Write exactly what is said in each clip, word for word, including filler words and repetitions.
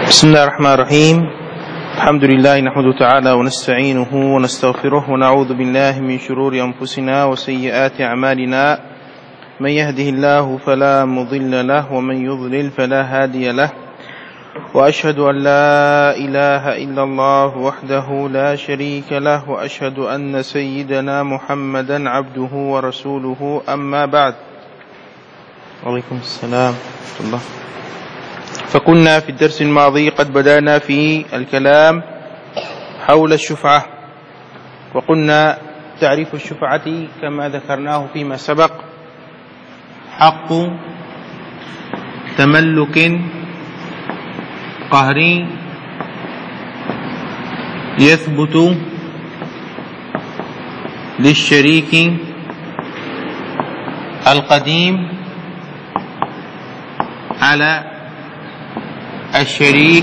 بسم الله الرحمن الرحيم. الحمد لله نحمده تعالى ونستعينه ونستغفره ونعوذ بالله من شرور أنفسنا وسيئات أعمالنا. من يهده الله فلا مضل له ومن يضلل فلا هادي له، وأشهد أن لا إله إلا الله وحده لا شريك له، وأشهد أن سيدنا محمدا عبده ورسوله. أما بعد. وعليكم السلام ورحمة الله. فكنا في الدرس الماضي قد بدأنا في الكلام حول الشفعة، وقلنا تعريف الشفعة كما ذكرناه فيما سبق: حق تملك قهري يثبت للشريك القديم على الشريك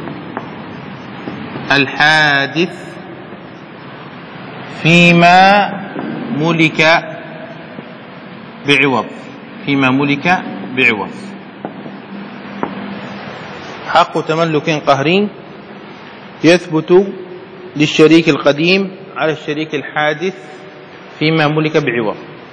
الحادث فيما ملك بعوض فيما ملك بعوض حق تملك قهري يثبت للشريك القديم على الشريك الحادث فيما ملك بعوض.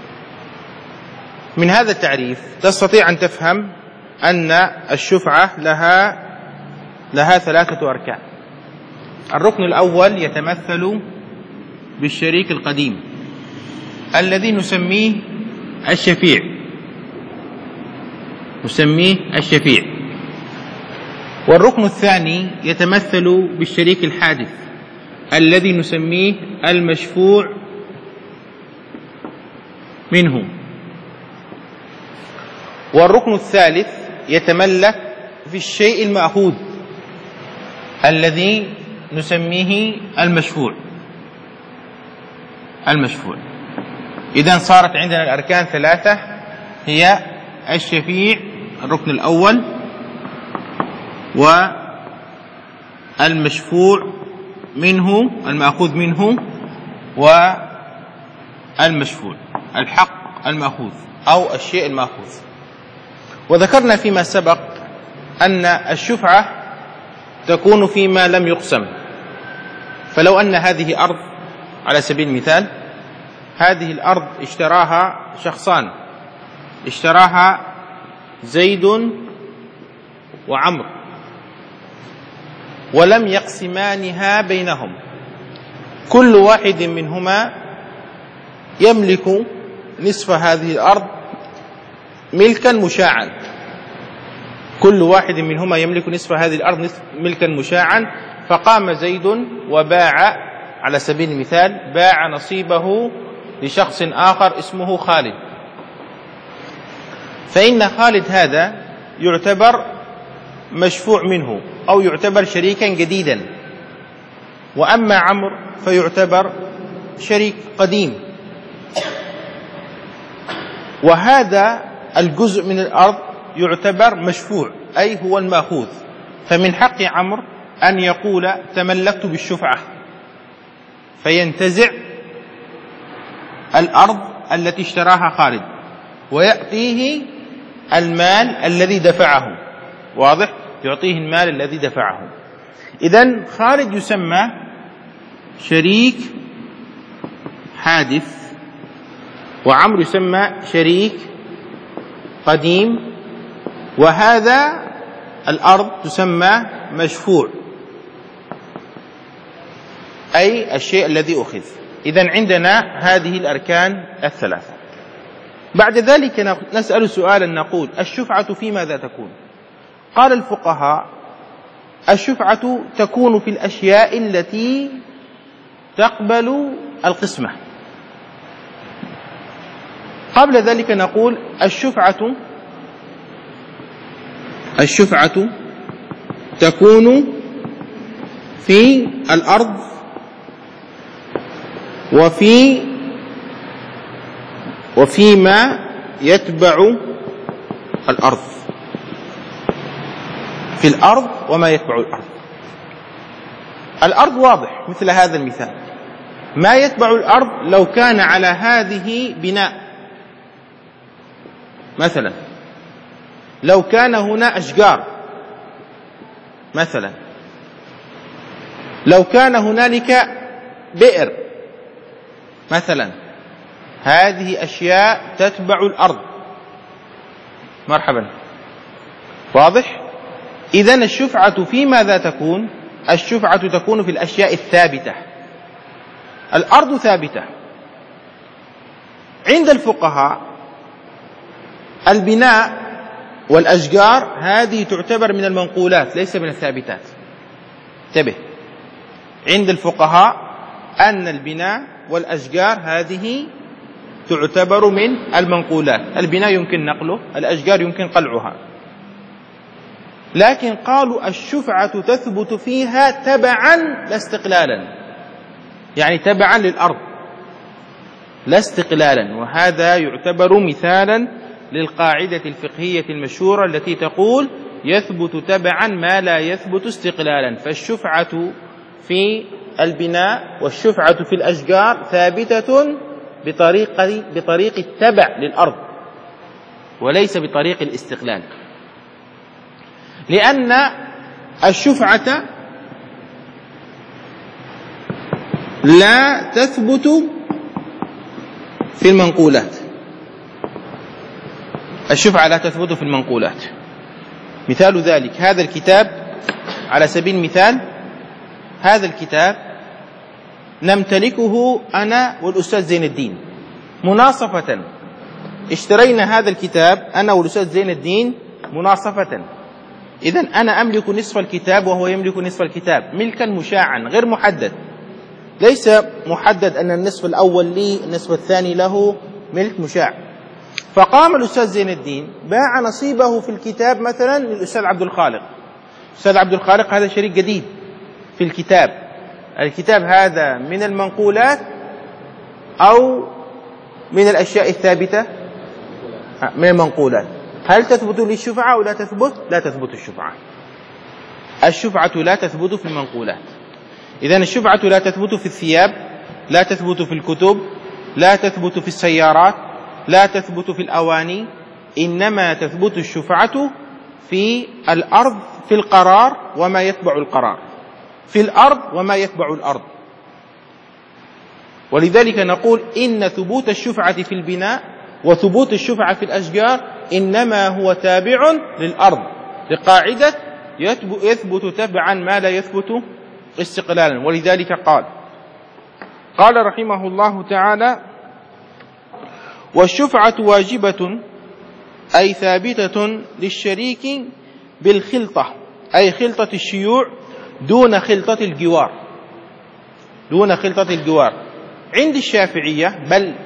من هذا التعريف تستطيع أن تفهم أن الشفعة لها لها ثلاثة أركان. الركن الأول يتمثل بالشريك القديم الذي نسميه الشفيع نسميه الشفيع والركن الثاني يتمثل بالشريك الحادث الذي نسميه المشفوع منه. والركن الثالث يتملك في الشيء المأخوذ الذي نسميه المشفوع المشفوع إذن صارت عندنا الأركان ثلاثة، هي الشفيع الركن الأول، والمشفوع منه المأخوذ منه، والمشفوع الحق المأخوذ أو الشيء المأخوذ. وذكرنا فيما سبق أن الشفعة تكون فيما لم يقسم. فلو أن هذه أرض على سبيل المثال، هذه الأرض اشتراها شخصان، اشتراها زيد وعمر، ولم يقسمانها بينهم، كل واحد منهما يملك نصف هذه الأرض ملكا مشاعا كل واحد منهما يملك نصف هذه الأرض ملكا مشاعا فقام زيد وباع على سبيل المثال باع نصيبه لشخص آخر اسمه خالد، فإن خالد هذا يعتبر مشفوع منه أو يعتبر شريكا جديدا، وأما عمرو فيعتبر شريك قديم. وهذا الجزء من الأرض يعتبر مشفوع، أي هو المأخوذ. فمن حق عمرو أن يقول تملكت بالشفعة، فينتزع الأرض التي اشتراها خالد ويأتيه المال الذي دفعه. واضح؟ يعطيه المال الذي دفعه. إذن خالد يسمى شريك حادث، وعمرو يسمى شريك قديم، وهذا الأرض تسمى مشفوع، أي الشيء الذي أخذ. إذن عندنا هذه الأركان الثلاثة. بعد ذلك نسأل سؤالا نقول: الشفعة في ماذا تكون؟ قال الفقهاء: الشفعة تكون في الأشياء التي تقبل القسمة. قبل ذلك نقول: الشفعة الشفعة تكون في الأرض وفي وفيما يتبع الأرض، في الأرض وما يتبع الأرض. الأرض واضح مثل هذا المثال. ما يتبع الأرض لو كان على هذه بناء مثلا، لو كان هنا أشجار مثلا لو كان هنالك بئر مثلا، هذه أشياء تتبع الأرض. مرحبا، واضح؟ إذن الشفعة في ماذا تكون؟ الشفعة تكون في الأشياء الثابتة. الأرض ثابتة عند الفقهاء، البناء والأشجار هذه تعتبر من المنقولات ليس من الثابتات. انتبه، عند الفقهاء أن البناء والأشجار هذه تعتبر من المنقولات. البناء يمكن نقله، الأشجار يمكن قلعها، لكن قالوا الشفعة تثبت فيها تبعا لا استقلالا، يعني تبعا للأرض لا استقلالا. وهذا يعتبر مثالا للقاعدة الفقهية المشهورة التي تقول يثبت تبعا ما لا يثبت استقلالا. فالشفعة في البناء والشفعة في الأشجار ثابتة بطريق بطريق التبع للأرض وليس بطريق الاستقلال، لأن الشفعة لا تثبت في المنقولات. الشفعة لا تثبت في المنقولات. مثال ذلك هذا الكتاب، على سبيل المثال هذا الكتاب نمتلكه أنا والأستاذ زين الدين مناصفة. اشترينا هذا الكتاب أنا والأستاذ زين الدين مناصفة. إذن أنا أملك نصف الكتاب وهو يملك نصف الكتاب ملكا مشاعا غير محدد، ليس محدد أن النصف الأول لي النصف الثاني له، ملك مشاع. فقام الأستاذ زين الدين باع نصيبه في الكتاب مثلا للأستاذ عبد الخالق. الأستاذ عبد الخالق هذا شريك جديد في الكتاب. الكتاب هذا من المنقولات أو من الأشياء الثابتة؟ من المنقولات. هل تثبت للشفعة أو لا تثبت؟ لا تثبت الشفعة. الشفعة لا تثبت في المنقولات. إذن الشفعة لا تثبت في الثياب، لا تثبت في الكتب، لا تثبت في السيارات، لا تثبت في الأواني، إنما تثبت الشفعة في الأرض، في القرار وما يتبع القرار، في الأرض وما يتبع الأرض. ولذلك نقول إن ثبوت الشفعة في البناء وثبوت الشفعة في الأشجار إنما هو تابع للأرض، لقاعدة يثبت تبعا ما لا يثبت استقلالا. ولذلك قال قال رحمه الله تعالى: والشفعة واجبة أي ثابتة للشريك بالخلطة، أي خلطة الشيوع دون خلطة الجوار، دون خلطة الجوار. عند الشافعية بل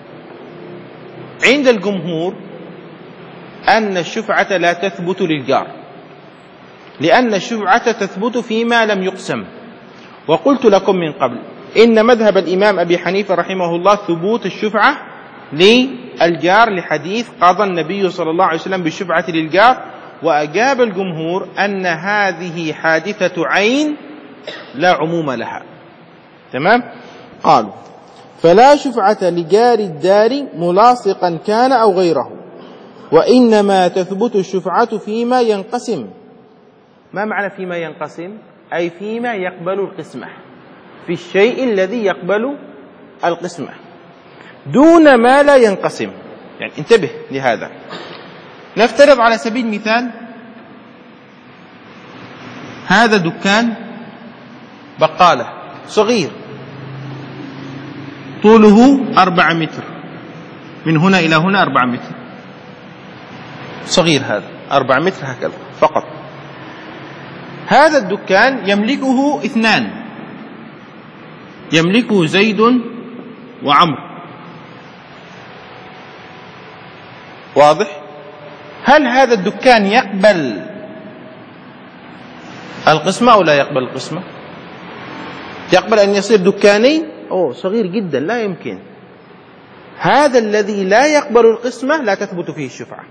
عند الجمهور أن الشفعة لا تثبت للجار، لأن الشفعة تثبت فيما لم يقسم. وقلت لكم من قبل إن مذهب الإمام أبي حنيفة رحمه الله ثبوت الشفعة للجار لحديث قضى النبي صلى الله عليه وسلم بالشفعة للجار. وأجاب الجمهور أن هذه حادثة عين لا عموم لها. تمام؟ قالوا: فلا شفعة لجار الدار ملاصقا كان أو غيره، وإنما تثبت الشفعة فيما ينقسم. ما معنى فيما ينقسم؟ أي فيما يقبل القسمة، في الشيء الذي يقبل القسمة دون ما لا ينقسم. يعني انتبه لهذا. نفترض على سبيل المثال هذا دكان بقالة صغير طوله أربعة متر، من هنا إلى هنا أربعة متر، صغير هذا أربعة متر هكذا فقط. هذا الدكان يملكه اثنان، يملكه زيد وعمر. واضح؟ هل هذا الدكان يقبل القسمة أو لا يقبل القسمة؟ يقبل أن يصير دكانين؟ أوه صغير جدا، لا يمكن. هذا الذي لا يقبل القسمة لا تثبت فيه الشفعة.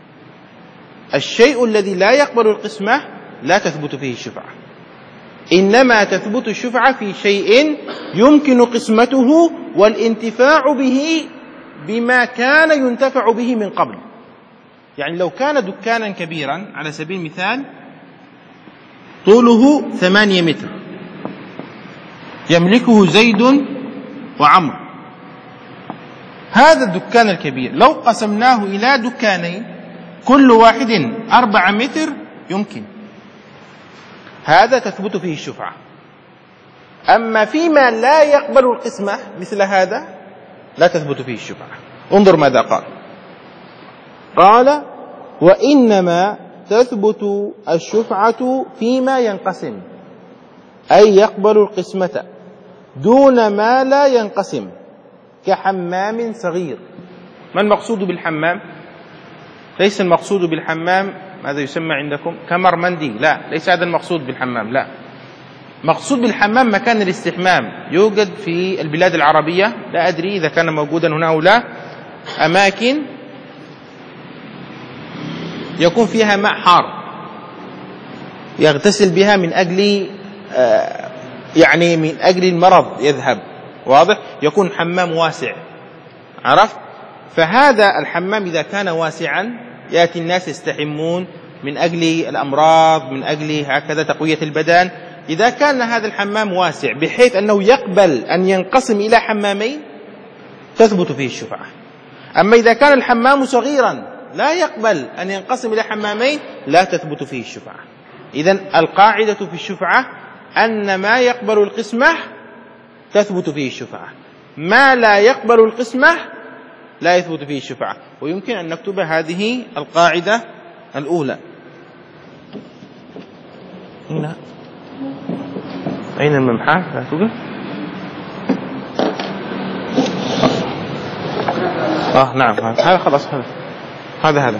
الشيء الذي لا يقبل القسمة لا تثبت فيه الشفعة، إنما تثبت الشفعة في شيء يمكن قسمته والانتفاع به بما كان ينتفع به من قبل. يعني لو كان دكانا كبيرا على سبيل المثال طوله ثمانية متر، يملكه زيد وعمرو. هذا الدكان الكبير لو قسمناه إلى دكانين كل واحد أربعة متر يمكن، هذا تثبت فيه الشفعة. أما فيما لا يقبل القسمة مثل هذا لا تثبت فيه الشفعة. انظر ماذا قال. قال: وإنما تثبت الشفعة فيما ينقسم، أي يقبل القسمة، دون ما لا ينقسم، كحمام صغير. ما المقصود بالحمام؟ ليس المقصود بالحمام ماذا يسمى عندكم كمرمندي، لا، ليس هذا المقصود بالحمام، لا. مقصود بالحمام مكان الاستحمام، يوجد في البلاد العربية، لا أدري إذا كان موجودا هنا أو لا، أماكن يكون فيها ماء حار يغتسل بها من أجل آه يعني من أجل المرض يذهب، واضح؟ يكون حمام واسع، عرفت؟ فهذا الحمام إذا كان واسعا يأتي الناس يستحمون من أجل الأمراض، من أجل هكذا تقوية البدن. إذا كان هذا الحمام واسع بحيث أنه يقبل أن ينقسم إلى حمامين تثبت فيه الشفعة. أما إذا كان الحمام صغيرا لا يقبل أن ينقسم إلى حمامين لا تثبت فيه الشفعة. إذن القاعدة في الشفعة أن ما يقبل القسمة تثبت فيه الشفعة، ما لا يقبل القسمة لا يثبت فيه الشفعة. ويمكن أن نكتب هذه القاعدة الأولى هنا. أين الممحى؟ لا توجد. آه نعم، هذا خلاص، هذا هذا هذا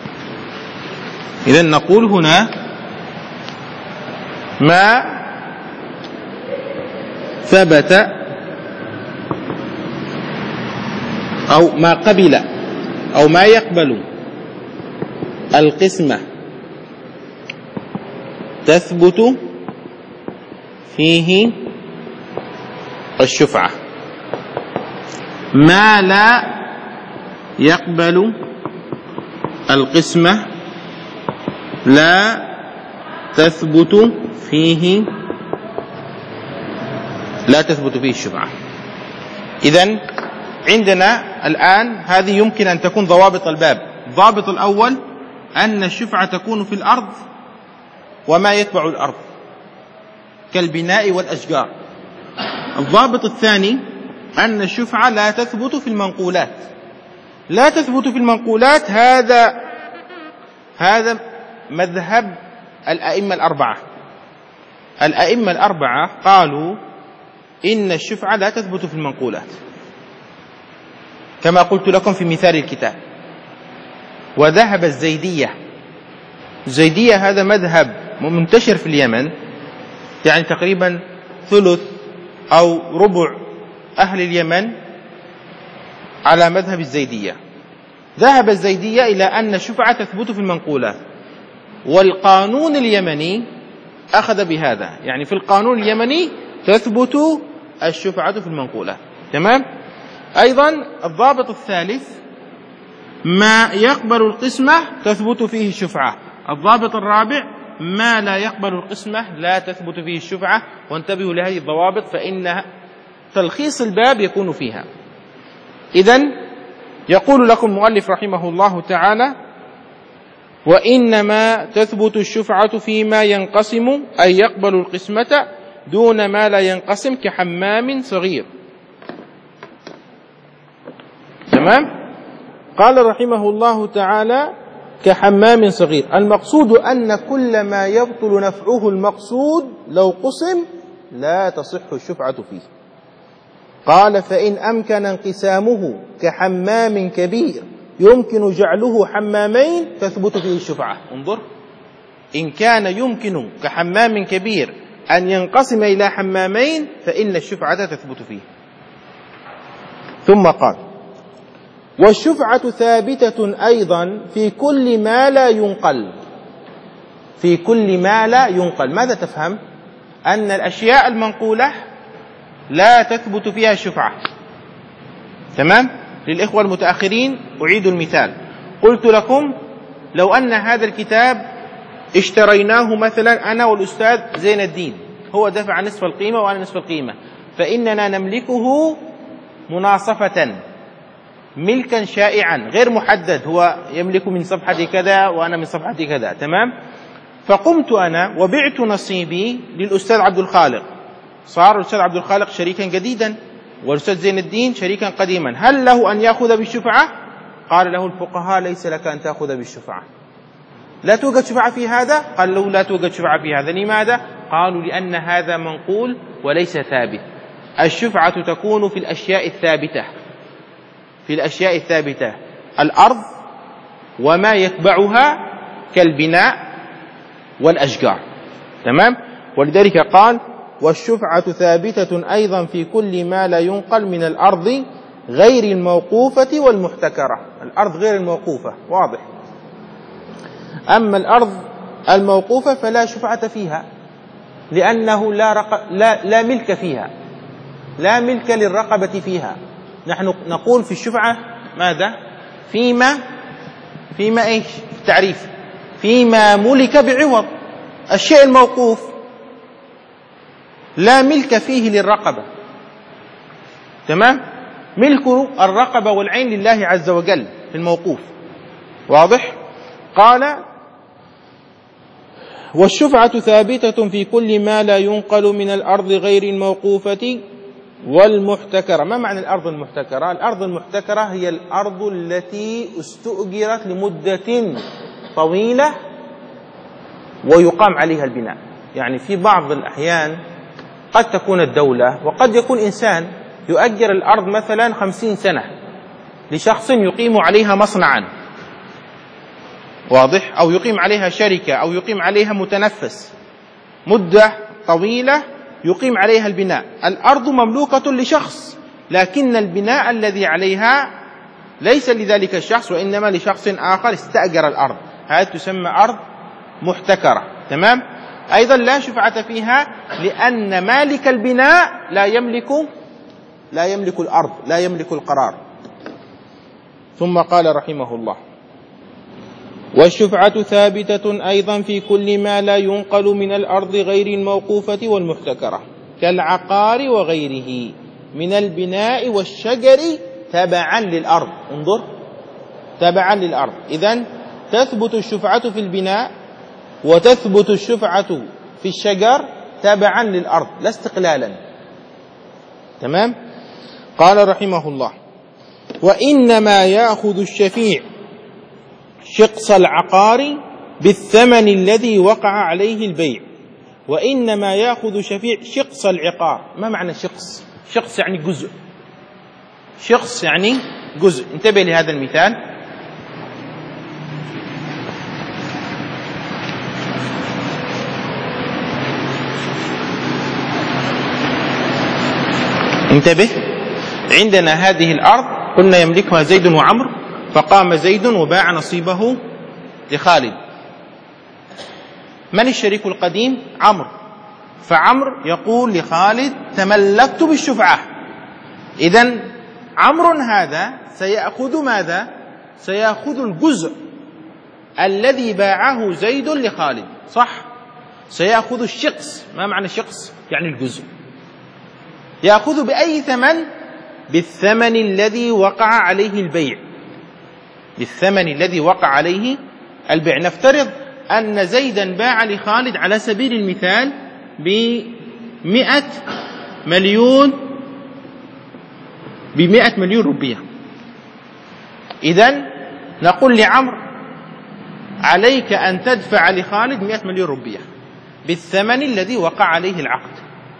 إذن نقول هنا ما ثبت أو ما قبل أو ما يقبل القسمة تثبت فيه الشفعة، ما لا يقبل القسمة لا تثبت فيه لا تثبت فيه الشفعة. إذن عندنا الآن هذه يمكن أن تكون ضوابط الباب. الضابط الأول أن الشفعة تكون في الأرض وما يتبع الأرض كالبناء والأشجار. الضابط الثاني أن الشفعة لا تثبت في المنقولات. لا تثبت في المنقولات، هذا هذا مذهب الأئمة الأربعة. الأئمة الأربعة قالوا إن الشفعة لا تثبت في المنقولات كما قلت لكم في مثال الكتاب. وذهب الزيدية. الزيدية هذا مذهب منتشر في اليمن، يعني تقريبا ثلث أو ربع أهل اليمن على مذهب الزيدية. ذهب الزيدية إلى أن الشفعة تثبت في المنقولات، والقانون اليمني أخذ بهذا، يعني في القانون اليمني تثبت الشفعة في المنقولات. تمام؟ أيضا الضابط الثالث ما يقبل القسمة تثبت فيه الشفعة. الضابط الرابع ما لا يقبل القسمة لا تثبت فيه الشفعة. وانتبهوا لهذه الضوابط فإن تلخيص الباب يكون فيها. إذن يقول لكم المؤلف رحمه الله تعالى: وإنما تثبت الشفعة فيما ينقسم، أي يقبل القسمة، دون ما لا ينقسم كحمام صغير. تمام؟ قال رحمه الله تعالى: كحمام صغير. المقصود أن كل ما يبطل نفعه المقصود لو قسم لا تصح الشفعة فيه. قال: فإن أمكن انقسامه كحمام كبير يمكن جعله حمامين تثبت فيه الشفعة. انظر، إن كان يمكن كحمام كبير أن ينقسم إلى حمامين فإن الشفعة تثبت فيه. ثم قال: والشفعة ثابتة أيضا في كل ما لا ينقل. في كل ما لا ينقل ماذا تفهم؟ أن الأشياء المنقولة لا تثبت فيها الشفعة. تمام؟ للإخوة المتأخرين أعيد المثال. قلت لكم لو أن هذا الكتاب اشتريناه مثلا أنا والأستاذ زين الدين، هو دفع نصف القيمة وأنا نصف القيمة، فإننا نملكه مناصفة ملكا شائعا غير محدد، هو يملك من صفحة كذا وأنا من صفحة كذا، تمام؟ فقمت أنا وبعت نصيبي للأستاذ عبد الخالق، صار الأستاذ عبد الخالق شريكا جديدا والأستاذ زين الدين شريكا قديما، هل له أن يأخذ بالشفعة؟ قال له الفقهاء ليس لك أن تأخذ بالشفعة. لا توجد شفعة في هذا؟ قال له لا توجد شفعة في هذا. لماذا؟ قالوا لأن هذا منقول وليس ثابت. الشفعة تكون في الأشياء الثابتة، في الأشياء الثابتة، الأرض وما يتبعها كالبناء والأشجار، تمام؟ ولذلك قال والشفعة ثابتة أيضا في كل ما لا ينقل من الأرض غير الموقوفة والمحتكرة. الأرض غير الموقوفة واضح، أما الأرض الموقوفة فلا شفعة فيها لأنه لا, رق... لا... لا ملك فيها، لا ملك للرقبة فيها. نحن نقول في الشفعة ماذا؟ فيما فيما إيش؟ التعريف فيما ملك بعوض. الشيء الموقوف لا ملك فيه للرقبة، تمام؟ ملك الرقبة والعين لله عز وجل في الموقوف، واضح؟ قال والشفعة ثابتة في كل ما لا ينقل من الأرض غير الموقوفة والمحتكرة. ما معنى الأرض المحتكرة؟ الأرض المحتكرة هي الأرض التي استؤجرت لمدة طويلة ويقام عليها البناء. يعني في بعض الأحيان قد تكون الدولة وقد يكون إنسان يؤجر الأرض مثلا خمسين سنة لشخص يقيم عليها مصنعا، واضح؟ أو يقيم عليها شركة أو يقيم عليها متنفس مدة طويلة يقيم عليها البناء. الأرض مملوكة لشخص لكن البناء الذي عليها ليس لذلك الشخص وإنما لشخص آخر استأجر الأرض، هذه تسمى أرض محتكرة، تمام؟ أيضا لا شفعة فيها لأن مالك البناء لا يملك لا يملك الأرض، لا يملك القرار. ثم قال رحمه الله والشفعة ثابتة أيضا في كل ما لا ينقل من الأرض غير الموقوفة والمحتكرة كالعقار وغيره من البناء والشجر تبعا للأرض. انظر، تبعا للأرض. إذن تثبت الشفعة في البناء وتثبت الشفعة في الشجر تبعا للأرض لا استقلالا، تمام؟ قال رحمه الله وإنما يأخذ الشفيع شقص العقار بالثمن الذي وقع عليه البيع. وإنما يأخذ شفيع شقص العقار. ما معنى شقص؟ شقص يعني جزء، شقص يعني جزء. انتبه لهذا المثال. انتبه، عندنا هذه الأرض قلنا يملكها زيد وعمر، فقام زيد وباع نصيبه لخالد. من الشريك القديم؟ عمرو. فعمرو يقول لخالد تملكت بالشفعة. إذن عمرو هذا سيأخذ ماذا؟ سيأخذ الجزء الذي باعه زيد لخالد، صح؟ سيأخذ الشقص. ما معنى الشقص؟ يعني الجزء. يأخذ بأي ثمن؟ بالثمن الذي وقع عليه البيع، بالثمن الذي وقع عليه البيع. نفترض أن زيدا باع لخالد على سبيل المثال بمئة مليون بمئة مليون روبية. إذن نقول لعمرو عليك أن تدفع لخالد مئة مليون روبية بالثمن الذي وقع عليه العقد،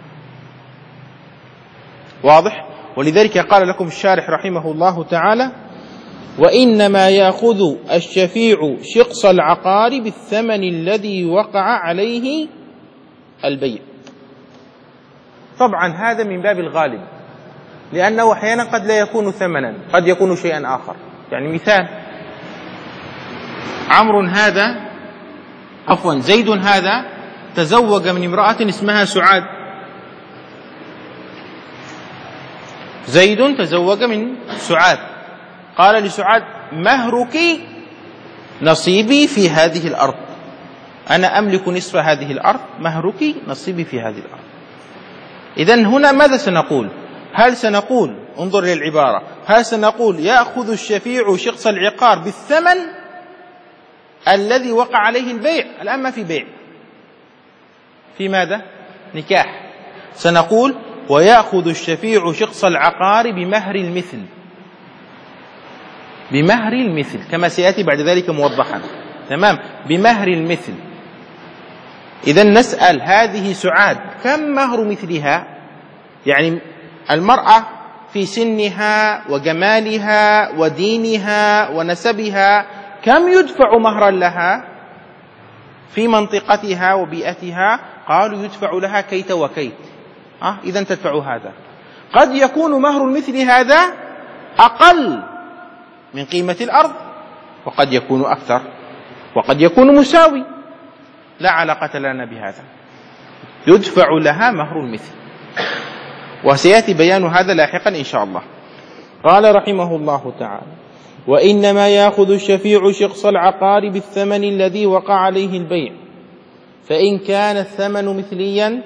واضح؟ ولذلك قال لكم الشارح رحمه الله تعالى وإنما يأخذ الشفيع شقص العقار بالثمن الذي وقع عليه البيع. طبعا هذا من باب الغالب لأنه أحيانا قد لا يكون ثمنا، قد يكون شيئا آخر. يعني مثال عمرو هذا عفوا زيد هذا تزوج من امرأة اسمها سعاد. زيد تزوج من سعاد، قال لسعاد مهرك نصيبي في هذه الأرض. أنا أملك نصف هذه الأرض، مهرك نصيبي في هذه الأرض. إذن هنا ماذا سنقول؟ هل سنقول، انظر للعبارة، هل سنقول يأخذ الشفيع شخص العقار بالثمن الذي وقع عليه البيع؟ الآن ما في بيع، في ماذا؟ نكاح. سنقول ويأخذ الشفيع شخص العقار بمهر المثل، بمهر المثل كما سيأتي بعد ذلك موضحا، تمام، بمهر المثل. إذن نسأل هذه سعاد كم مهر مثلها؟ يعني المرأة في سنها وجمالها ودينها ونسبها كم يدفع مهرا لها في منطقتها وبيئتها؟ قالوا يدفع لها كيت وكيت. أه؟ إذن تدفع هذا. قد يكون مهر المثل هذا أقل من قيمة الأرض، وقد يكون أكثر، وقد يكون مساوي، لا علاقة لنا بهذا، يدفع لها مهر المثل، وسيأتي بيان هذا لاحقا إن شاء الله. قال رحمه الله تعالى: وإنما يأخذ الشفيع شخص العقار بالثمن الذي وقع عليه البيع، فإن كان الثمن مثليا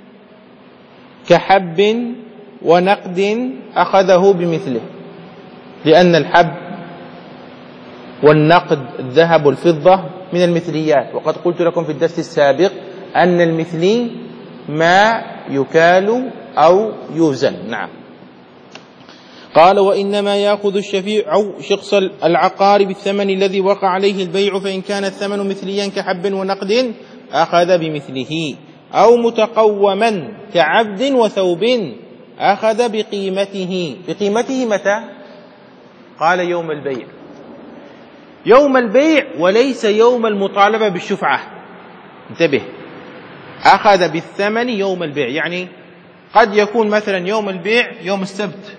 كحب ونقد أخذه بمثله، لأن الحب والنقد الذهب والفضة من المثليات، وقد قلت لكم في الدرس السابق أن المثلي ما يكال أو يوزن. نعم. قال: وإنما يأخذ الشفيع أو شخص العقار بالثمن الذي وقع عليه البيع، فإن كان الثمن مثليا كحب ونقد أخذ بمثله، أو متقوما كعبد وثوب أخذ بقيمته. بقيمته متى؟ قال: يوم البيع. يوم البيع وليس يوم المطالبة بالشفعة، انتبه، أخذ بالثمن يوم البيع. يعني قد يكون مثلا يوم البيع يوم السبت،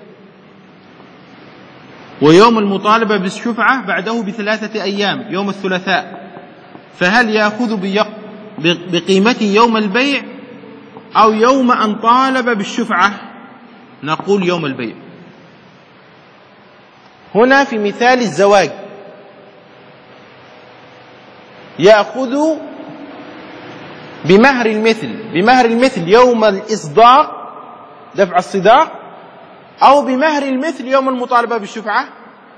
ويوم المطالبة بالشفعة بعده بثلاثة أيام يوم الثلاثاء، فهل يأخذ بقيمة يوم البيع أو يوم أن طالب بالشفعة؟ نقول يوم البيع. هنا في مثال الزواج يأخذ بمهر المثل، بمهر المثل يوم الإصداق دفع الصداق، أو بمهر المثل يوم المطالبة بالشفعة.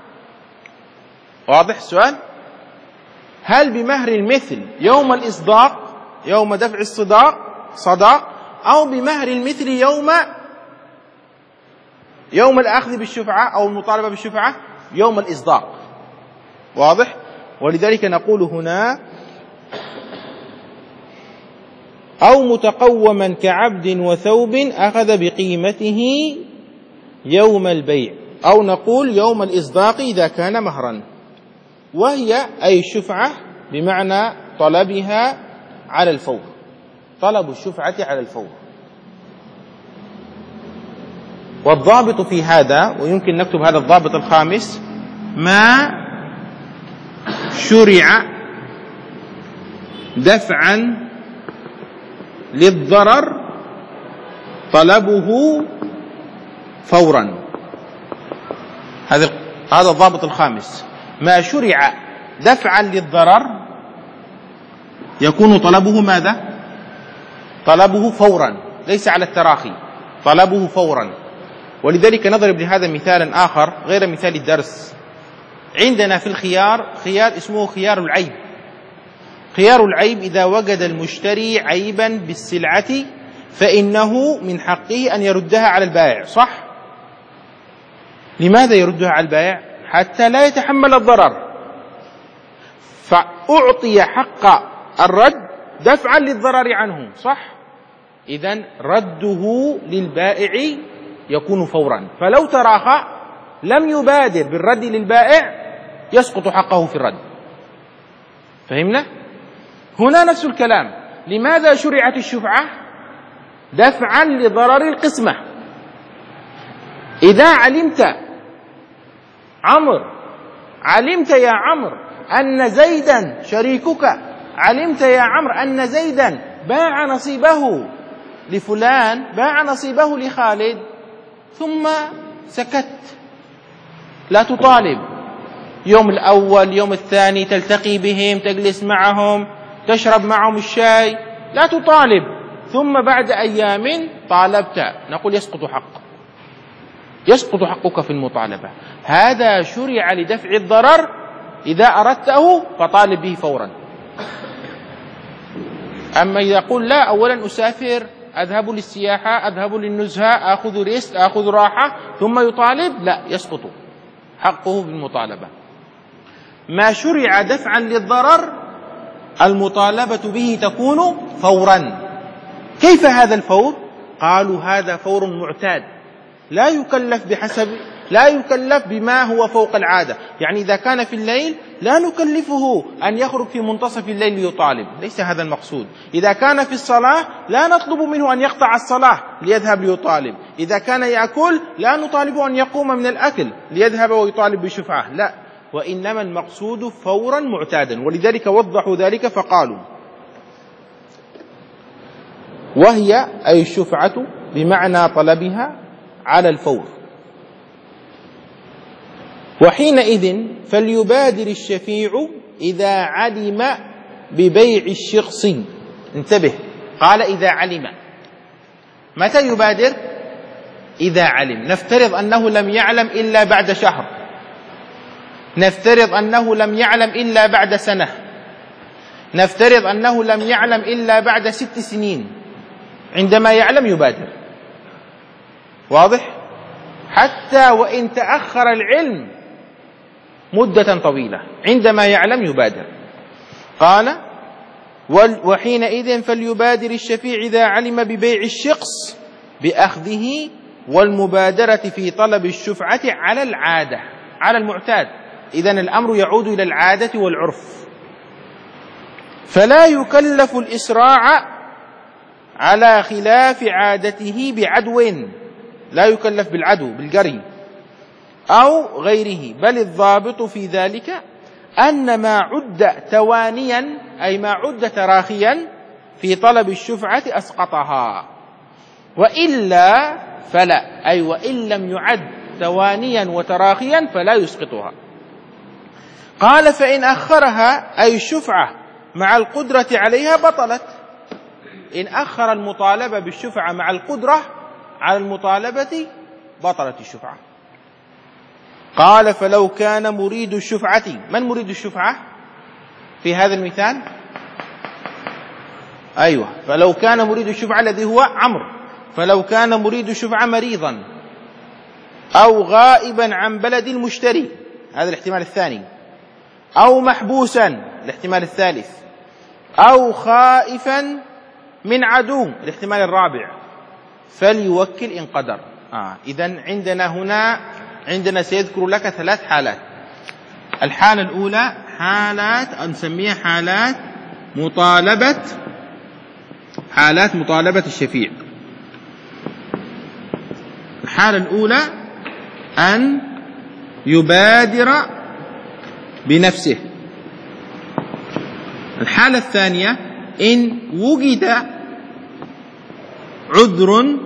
واضح السؤال؟ هل بمهر المثل يوم الإصداق يوم دفع الصداق صداق، أو بمهر المثل يوم يوم الأخذ بالشفعة أو المطالبة بالشفعة يوم الإصداق؟ واضح؟ ولذلك نقول هنا: أو متقوما كعبد وثوب أخذ بقيمته يوم البيع، أو نقول يوم الإصداق إذا كان مهرا، وهي أي الشفعة بمعنى طلبها على الفور، طلب الشفعة على الفور. والضابط في هذا، ويمكن نكتب هذا الضابط الخامس: ما شرع دفعا للضرر طلبه فورا. هذا هذا الضابط الخامس: ما شرع دفعا للضرر يكون طلبه ماذا؟ طلبه فورا، ليس على التراخي، طلبه فورا. ولذلك نضرب لهذا مثالا آخر غير مثال الدرس. عندنا في الخيار خيار اسمه خيار العيب. خيار العيب: إذا وجد المشتري عيبا بالسلعة فإنه من حقه أن يردها على البائع، صح؟ لماذا يردها على البائع؟ حتى لا يتحمل الضرر، فأعطي حق الرد دفعا للضرر عنه، صح؟ إذن رده للبائع يكون فورا، فلو تراخى لم يبادر بالرد للبائع يسقط حقه في الرد. فهمنا؟ هنا نفس الكلام. لماذا شرعت الشفعة؟ دفعا لضرر القسمة. إذا علمت عمرو علمت يا عمرو أن زيدا شريكك، علمت يا عمرو أن زيدا باع نصيبه لفلان، باع نصيبه لخالد، ثم سكت، لا تطالب. يوم الأول يوم الثاني تلتقي بهم، تجلس معهم، تشرب معهم الشاي، لا تطالب، ثم بعد أيام طالبت، نقول يسقط حقك، يسقط حقك في المطالبة. هذا شرع لدفع الضرر، إذا أردته فطالب به فورا. أما إذا قل لا، أولا أسافر، أذهب للسياحة، أذهب للنزهة، أخذ ريست، أخذ راحة، ثم يطالب، لا، يسقط حقه بالمطالبة. ما شرع دفعا للضرر المطالبة به تكون فورا. كيف هذا الفور؟ قالوا هذا فور معتاد، لا يكلف بحسب لا يكلف بما هو فوق العادة. يعني إذا كان في الليل لا نكلفه أن يخرج في منتصف الليل ليطالب، ليس هذا المقصود. إذا كان في الصلاة لا نطلب منه أن يقطع الصلاة ليذهب ليطالب. إذا كان يأكل لا نطالبه أن يقوم من الأكل ليذهب ويطالب بشفعة، لا، وإنما المقصود فورا معتادا. ولذلك وضحوا ذلك فقالوا: وهي أي الشفعة بمعنى طلبها على الفور، وحينئذ فليبادر الشفيع إذا علم ببيع الشخص. انتبه، قال إذا علم. متى يبادر؟ إذا علم. نفترض أنه لم يعلم إلا بعد شهر، نفترض أنه لم يعلم إلا بعد سنة، نفترض أنه لم يعلم إلا بعد ست سنين. عندما يعلم يبادر. واضح؟ حتى وإن تأخر العلم مدة طويلة، عندما يعلم يبادر. قال: وحينئذ فليبادر الشفيع إذا علم ببيع الشخص بأخذه والمبادرة في طلب الشفعة على العادة، على المعتاد. إذن الأمر يعود إلى العادة والعرف. فلا يكلف الإسراع على خلاف عادته بعدو، لا يكلف بالعدو بالجري أو غيره، بل الضابط في ذلك أن ما عد توانيا، أي ما عد تراخيا في طلب الشفعة أسقطها، وإلا فلا، أي وإن لم يعد توانيا وتراخيا فلا يسقطها. قال: فإن أخرها أي الشفعة مع القدرة عليها بطلت. إن أخر المطالبة بالشفعة مع القدرة على المطالبة بطلت الشفعة. قال: فلو كان مريد الشفعة، من مريد الشفعة في هذا المثال؟ أيوة، فلو كان مريد الشفعة الذي هو عمرو، فلو كان مريد الشفعة مريضا أو غائبا عن بلد المشتري، هذا الاحتمال الثاني، أو محبوسا، الاحتمال الثالث، أو خائفا من عدو، الاحتمال الرابع، فليوكل إن قدر. آه. إذن عندنا هنا عندنا سيذكر لك ثلاث حالات. الحالة الأولى حالات نسميها حالات مطالبة حالات مطالبة الشفيع. الحالة الأولى أن يبادر بنفسه. الحالة الثانية إن وجد عذر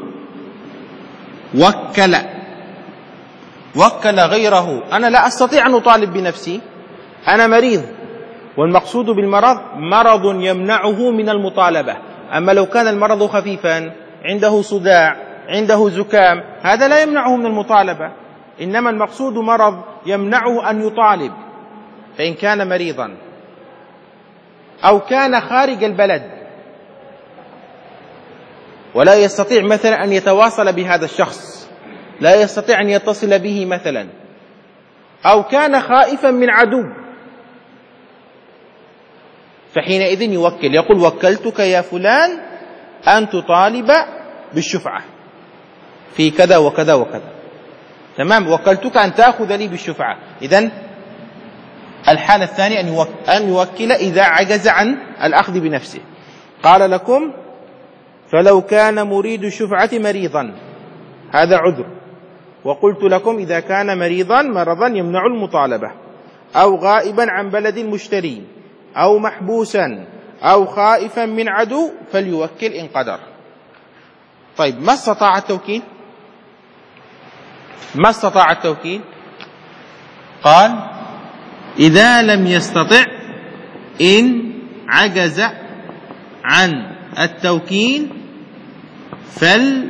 وكل وكل غيره. أنا لا أستطيع أن أطالب بنفسي، أنا مريض، والمقصود بالمرض مرض يمنعه من المطالبة. أما لو كان المرض خفيفا، عنده صداع، عنده زكام، هذا لا يمنعه من المطالبة، إنما المقصود مرض يمنعه أن يطالب. فإن كان مريضا أو كان خارج البلد ولا يستطيع مثلا أن يتواصل بهذا الشخص، لا يستطيع أن يتصل به مثلا، أو كان خائفا من عدو، فحينئذ يوكل، يقول: وكلتك يا فلان أن تطالب بالشفعة في كذا وكذا وكذا، تمام، وكلتك أن تأخذ لي بالشفعة. إذن الحالة الثانية أن يوكل إذا عجز عن الأخذ بنفسه. قال لكم: فلو كان مريد الشفعة مريضا، هذا عذر، وقلت لكم إذا كان مريضا مرضا يمنع المطالبة، أو غائبا عن بلد المشتري، أو محبوسا، أو خائفا من عدو، فليوكل إن قدر. طيب، ما استطاع التوكيل؟ ما استطاع التوكيل؟ قال: إذا لم يستطع إن عجز عن التوكيل فل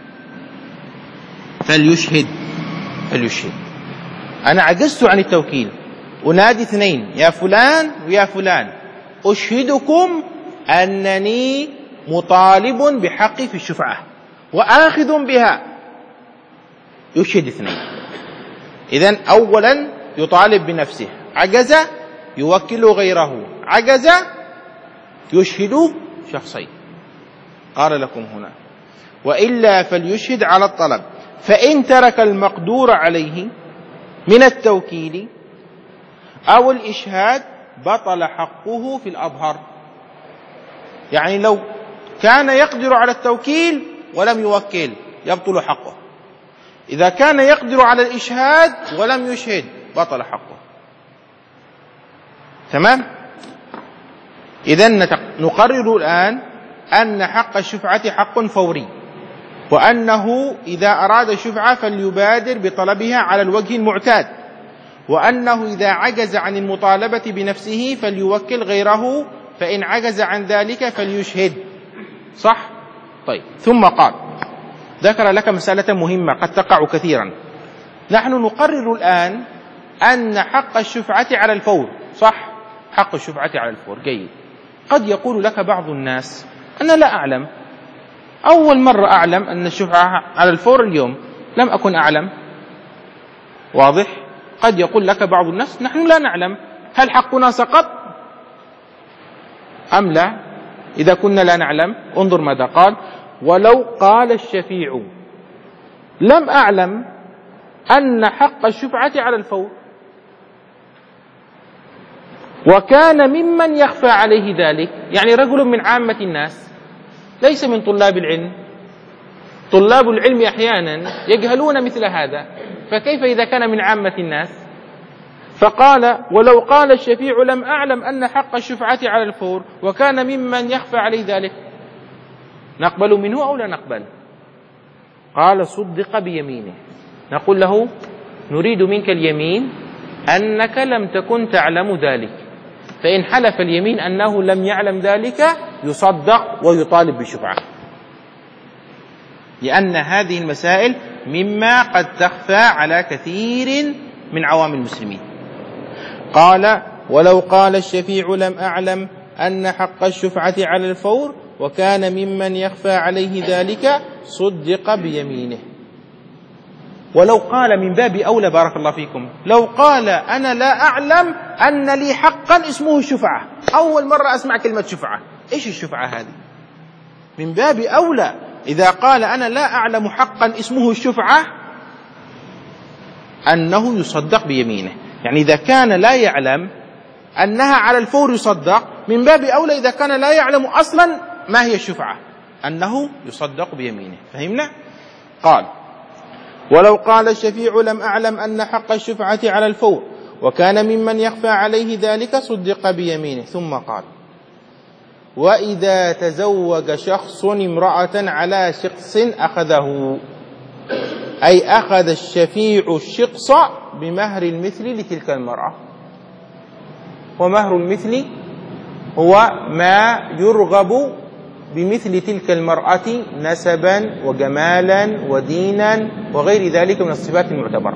فليشهد فليشهد أنا عجزت عن التوكيل، أنادي اثنين، يا فلان ويا فلان، أشهدكم أنني مطالب بحقي في الشفعة وآخذ بها، يشهد اثنين. إذن أولا يطالب بنفسه، عجز يوكل غيره، عجز يشهد شخصين. قال لكم هنا وإلا فليشهد على الطلب، فإن ترك المقدور عليه من التوكيل أو الإشهاد بطل حقه في الأظهر. يعني لو كان يقدر على التوكيل ولم يوكل يبطل حقه، إذا كان يقدر على الإشهاد ولم يشهد بطل حقه. تمام؟ إذن نقرر الآن أن حق الشفعة حق فوري، وأنه إذا أراد الشفعة فليبادر بطلبها على الوجه المعتاد، وأنه إذا عجز عن المطالبة بنفسه فليوكل غيره، فإن عجز عن ذلك فليشهد. صح؟ طيب، ثم قال ذكر لك مسألة مهمة قد تقع كثيرا. نحن نقرر الآن أن حق الشفعة على الفور. صح؟ حق الشفعة على الفور، جيد. قد يقول لك بعض الناس أنا لا أعلم، أول مرة أعلم أن الشفعة على الفور اليوم، لم أكن أعلم. واضح؟ قد يقول لك بعض الناس نحن لا نعلم، هل حقنا سقط أم لا؟ إذا كنا لا نعلم انظر ماذا قال: ولو قال الشفيع لم أعلم أن حق الشفعة على الفور، وكان ممن يخفى عليه ذلك، يعني رجل من عامة الناس ليس من طلاب العلم. طلاب العلم أحيانا يجهلون مثل هذا، فكيف إذا كان من عامة الناس؟ فقال: ولو قال الشفيع لم أعلم أن حق الشفعة على الفور وكان ممن يخفى عليه ذلك، نقبل منه أو لا نقبل؟ قال: صدق بيمينه. نقول له: نريد منك اليمين أنك لم تكن تعلم ذلك، فإن حلف اليمين أنه لم يعلم ذلك يصدق ويطالب بالشفعة، لأن هذه المسائل مما قد تخفى على كثير من عوام المسلمين. قال: ولو قال الشفيع لم أعلم أن حق الشفعة على الفور وكان ممن يخفى عليه ذلك صدق بيمينه. ولو قال من باب أولى، بارك الله فيكم، لو قال أنا لا أعلم أن لي حقا اسمه الشفعة، أول مرة أسمع كلمة شفعة، إيش الشفعة هذه؟ من باب أولى إذا قال أنا لا أعلم حقا اسمه الشفعة أنه يصدق بيمينه. يعني إذا كان لا يعلم أنها على الفور يصدق، من باب أولى إذا كان لا يعلم أصلا ما هي الشفعة أنه يصدق بيمينه. فهمنا؟ قال: ولو قال الشفيع لم أعلم أن حق الشفعة على الفور وكان ممن يخفى عليه ذلك صدق بيمينه. ثم قال: وإذا تزوج شخص امرأة على شخص أخذه، أي أخذ الشفيع الشخص بمهر المثل لتلك المرأة. ومهر المثل هو ما يرغب بمثل تلك المرأة نسبا وجمالا ودينا وغير ذلك من الصفات المعتبرة.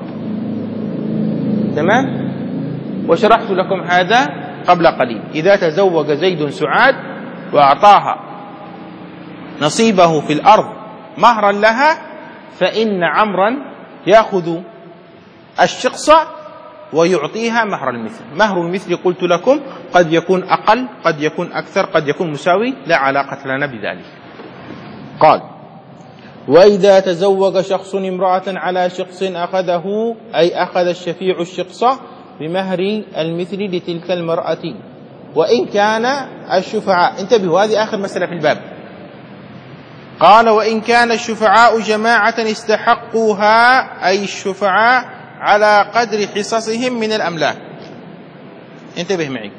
تمام؟ وشرحت لكم هذا قبل قليل. إذا تزوج زيد سعاد وأعطاها نصيبه في الأرض مهرا لها، فإن عمرا يأخذ الشخص ويعطيها مهر المثل. مهر المثل قلت لكم قد يكون أقل، قد يكون أكثر، قد يكون مساوي، لا علاقة لنا بذلك. قال: وإذا تزوج شخص امرأة على شخص أخذه، أي أخذ الشفيع الشخص بمهر المثل لتلك المرأة، وإن كان الشفعاء، انتبهوا هذه آخر مسألة في الباب. قال: وإن كان الشفعاء جماعة استحقوها، أي الشفعاء على قدر حصصهم من الأملاك. انتبه معي،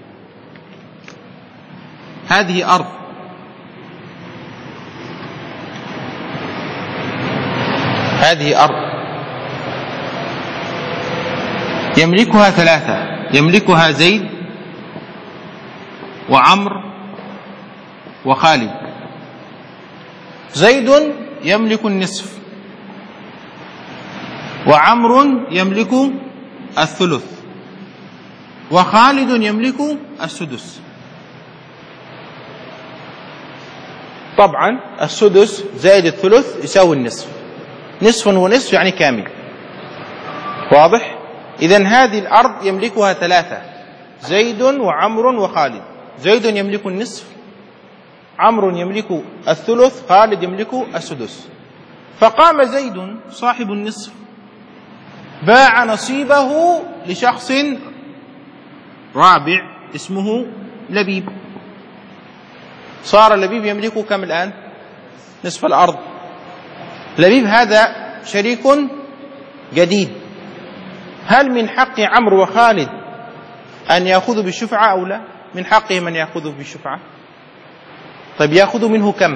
هذه أرض، هذه أرض يملكها ثلاثة، يملكها زيد وعمرو وخالد. زيد يملك النصف، وعمرو يملك الثلث، وخالد يملك السدس. طبعا السدس زائد الثلث يساوي النصف، نصف ونصف يعني كامل. واضح؟ إذن هذه الأرض يملكها ثلاثة، زيد وعمرو وخالد. زيد يملك النصف، عمرو يملك الثلث، خالد يملك السدس. فقام زيد صاحب النصف باع نصيبه لشخص رابع اسمه لبيب. صار لبيب يملك كم الآن؟ نصف الأرض. لبيب هذا شريك جديد، هل من حق عمرو وخالد أن يأخذوا بالشفعة أو لا؟ من حقهم أن يأخذوا بالشفعة. طيب يأخذوا منه كم؟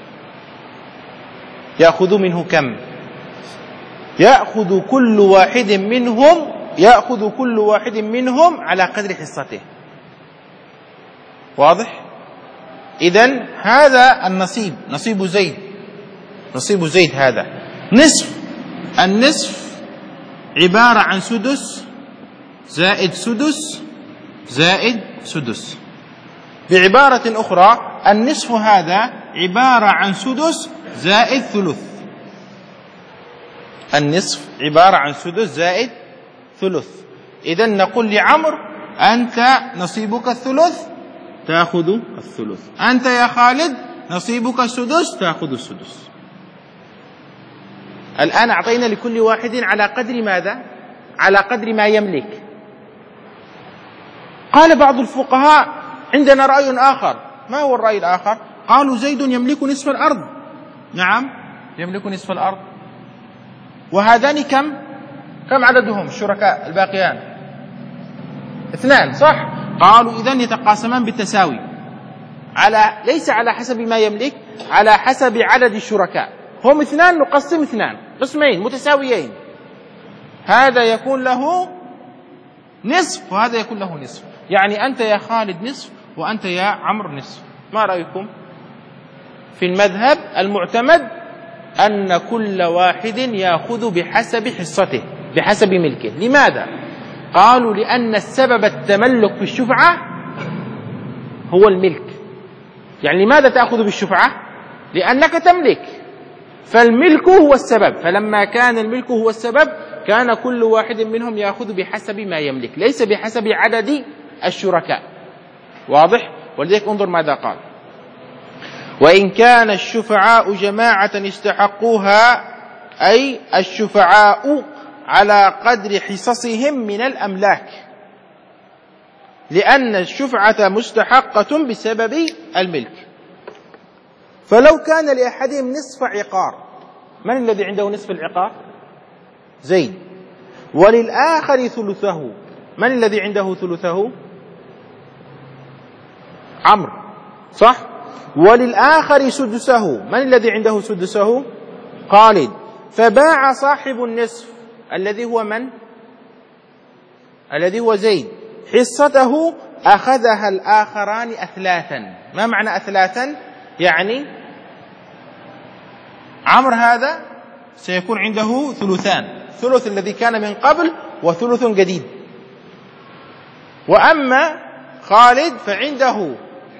يأخذوا منه كم؟ يأخذ كل واحد منهم يأخذ كل واحد منهم على قدر حصته. واضح؟ إذن هذا النصيب، نصيب زيد، نصيب زيد هذا نصف. النصف عبارة عن سدس زائد سدس زائد سدس. بعبارة أخرى النصف هذا عبارة عن سدس زائد ثلث. النصف عبارة عن سدس زائد ثلث. إذن نقول لعمرو أنت نصيبك الثلث تأخذ الثلث، أنت يا خالد نصيبك السدس تأخذ السدس. الآن أعطينا لكل واحد على قدر ماذا؟ على قدر ما يملك. قال بعض الفقهاء عندنا رأي آخر. ما هو الرأي الآخر؟ قالوا زيد يملك نصف الأرض. نعم يملك نصف الأرض. وهذان كم؟ كم عددهم الشركاء الباقيان؟ اثنان، صح؟ قالوا إذن يتقاسمان بالتساوي، على ليس على حسب ما يملك، على حسب عدد الشركاء. هم اثنان نقسم اثنان قسمين متساويين، هذا يكون له نصف وهذا يكون له نصف. يعني أنت يا خالد نصف وأنت يا عمرو نصف. ما رأيكم؟ في المذهب المعتمد أن كل واحد يأخذ بحسب حصته، بحسب ملكه. لماذا؟ قالوا لأن السبب التملك في الشفعة هو الملك. يعني لماذا تأخذ بالشفعة؟ لأنك تملك، فالملك هو السبب. فلما كان الملك هو السبب كان كل واحد منهم يأخذ بحسب ما يملك، ليس بحسب عدد الشركاء. واضح؟ ولذلك انظر ماذا قال: وإن كان الشفعاء جماعة استحقوها، أي الشفعاء على قدر حصصهم من الأملاك، لأن الشفعة مستحقة بسبب الملك. فلو كان لأحدهم نصف عقار، من الذي عنده نصف العقار؟ زيد. وللآخر ثلثه، من الذي عنده ثلثه؟ عمرو، صح؟ وللآخر سدسه، من الذي عنده سدسه؟ خالد. فباع صاحب النصف الذي هو من؟ الذي هو زيد حصته، أخذها الآخران أثلاثا. ما معنى أثلاثا؟ يعني عمرو هذا سيكون عنده ثلثان، ثلث الذي كان من قبل وثلث جديد. وأما خالد فعنده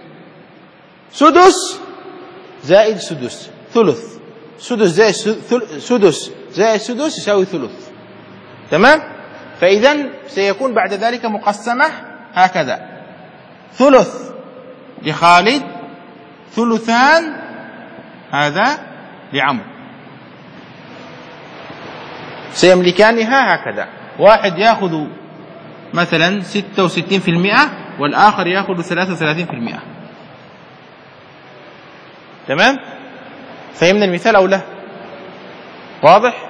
سدس زائد سدس، ثلث. سدس زائد سدس زائد سدس يساوي ثلث. تمام؟ فإذن سيكون بعد ذلك مقسمة هكذا: ثلث لخالد، ثلثان هذا لعمرو. سيملكانها هكذا، واحد يأخذ مثلا ستة وستين في المئة والآخر يأخذ ثلاثة وثلاثين في المئة. تمام؟ فهمنا المثال أو لا؟ واضح؟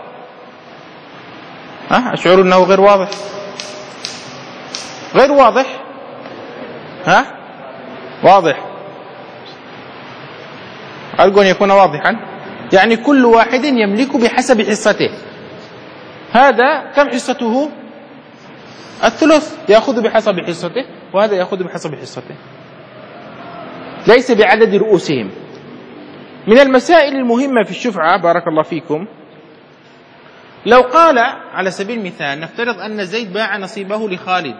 ها؟ أشعر أنه غير واضح، غير واضح. ها؟ واضح؟ أرجو أن يكون واضحا. يعني كل واحد يملك بحسب حصته. هذا كم حصته؟ الثلث، يأخذ بحسب حصته، وهذا يأخذ بحسب حصته. ليس بعدد رؤوسهم. من المسائل المهمة في الشفعة بارك الله فيكم، لو قال على سبيل المثال نفترض أن زيد باع نصيبه لخالد،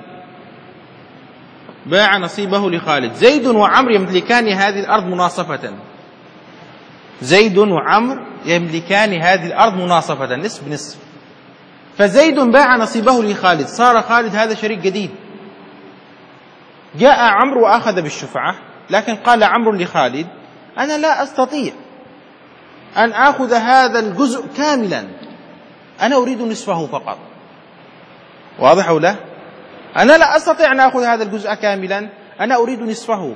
باع نصيبه لخالد، زيد وعمر يملكان هذه الأرض مناصفة، زيد وعمر يملكان هذه الأرض مناصفة نصف نصف، فزيد باع نصيبه لخالد، صار خالد هذا شريك جديد. جاء عمرو وأخذ بالشفعة، لكن قال عمرو لخالد أنا لا أستطيع أن آخذ هذا الجزء كاملا، أنا أريد نصفه فقط. واضح أو لا؟ أنا لا أستطيع أن آخذ هذا الجزء كاملا، أنا أريد نصفه.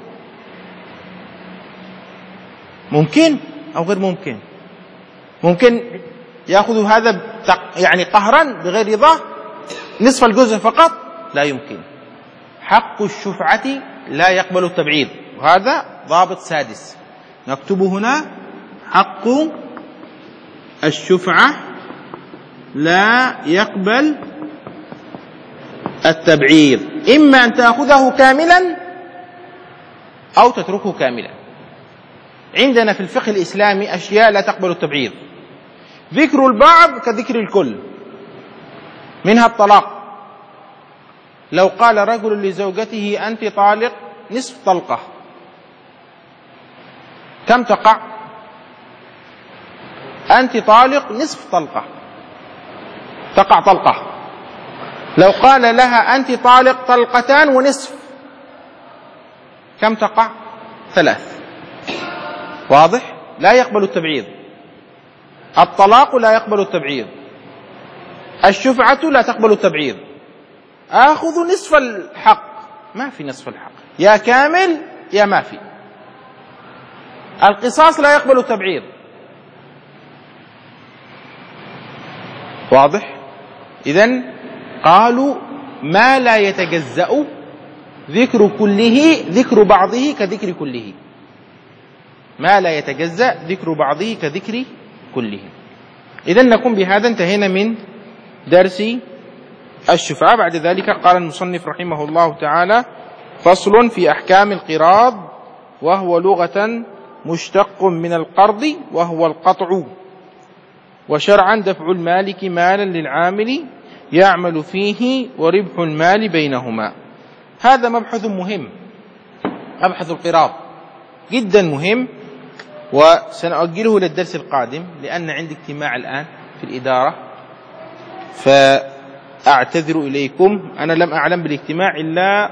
ممكن أو غير ممكن؟ ممكن يأخذ هذا يعني قهرا بغير رضاه نصف الجزء فقط؟ لا يمكن. حق الشفعة لا يقبل التبعيض، وهذا ضابط سادس نكتبه هنا: حق الشفعة لا يقبل التبعيض، إما أن تأخذه كاملا أو تتركه كاملا. عندنا في الفقه الإسلامي أشياء لا تقبل التبعيض، ذكر البعض كذكر الكل، منها الطلاق. لو قال رجل لزوجته أنت طالق نصف طلقة، كم تقع؟ أنت طالق نصف طلقة، تقع طلقة. لو قال لها أنت طالق طلقتان ونصف، كم تقع؟ ثلاث. واضح؟ لا يقبل التبعيض. الطلاق لا يقبل التبعيض، الشفعة لا تقبل التبعيض. آخذ نصف الحق، ما في نصف الحق، يا كامل يا ما في. القصاص لا يقبل التبعيض. واضح؟ إذن قالوا ما لا يتجزأ ذكر كله ذكر بعضه كذكر كله، ما لا يتجزأ ذكر بعضه كذكر كله. إذن نكون بهذا انتهينا من درس الشفعة. بعد ذلك قال المصنف رحمه الله تعالى: فصل في أحكام القراض، وهو لغة مشتق من القرض وهو القطع، وشرعا دفع المالك مالا للعامل يعمل فيه وربح المال بينهما. هذا مبحث مهم، مبحث القراض جدا مهم، وسنؤجله للدرس القادم لأن عندي اجتماع الآن في الإدارة، فأعتذر إليكم. أنا لم أعلم بالاجتماع إلا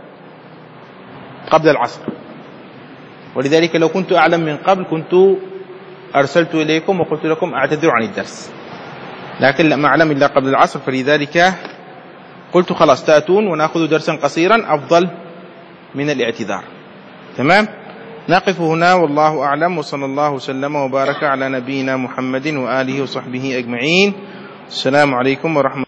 قبل العصر، ولذلك لو كنت أعلم من قبل كنت أرسلت إليكم وقلت لكم أعتذر عن الدرس، لكن لم أعلم إلا قبل العصر، فلذلك قلت خلاص تأتون ونأخذ درسا قصيرا أفضل من الاعتذار. تمام؟ نقف هنا والله أعلم، وصلى الله وسلم وبارك على نبينا محمد وآله وصحبه أجمعين. السلام عليكم ورحمة الله.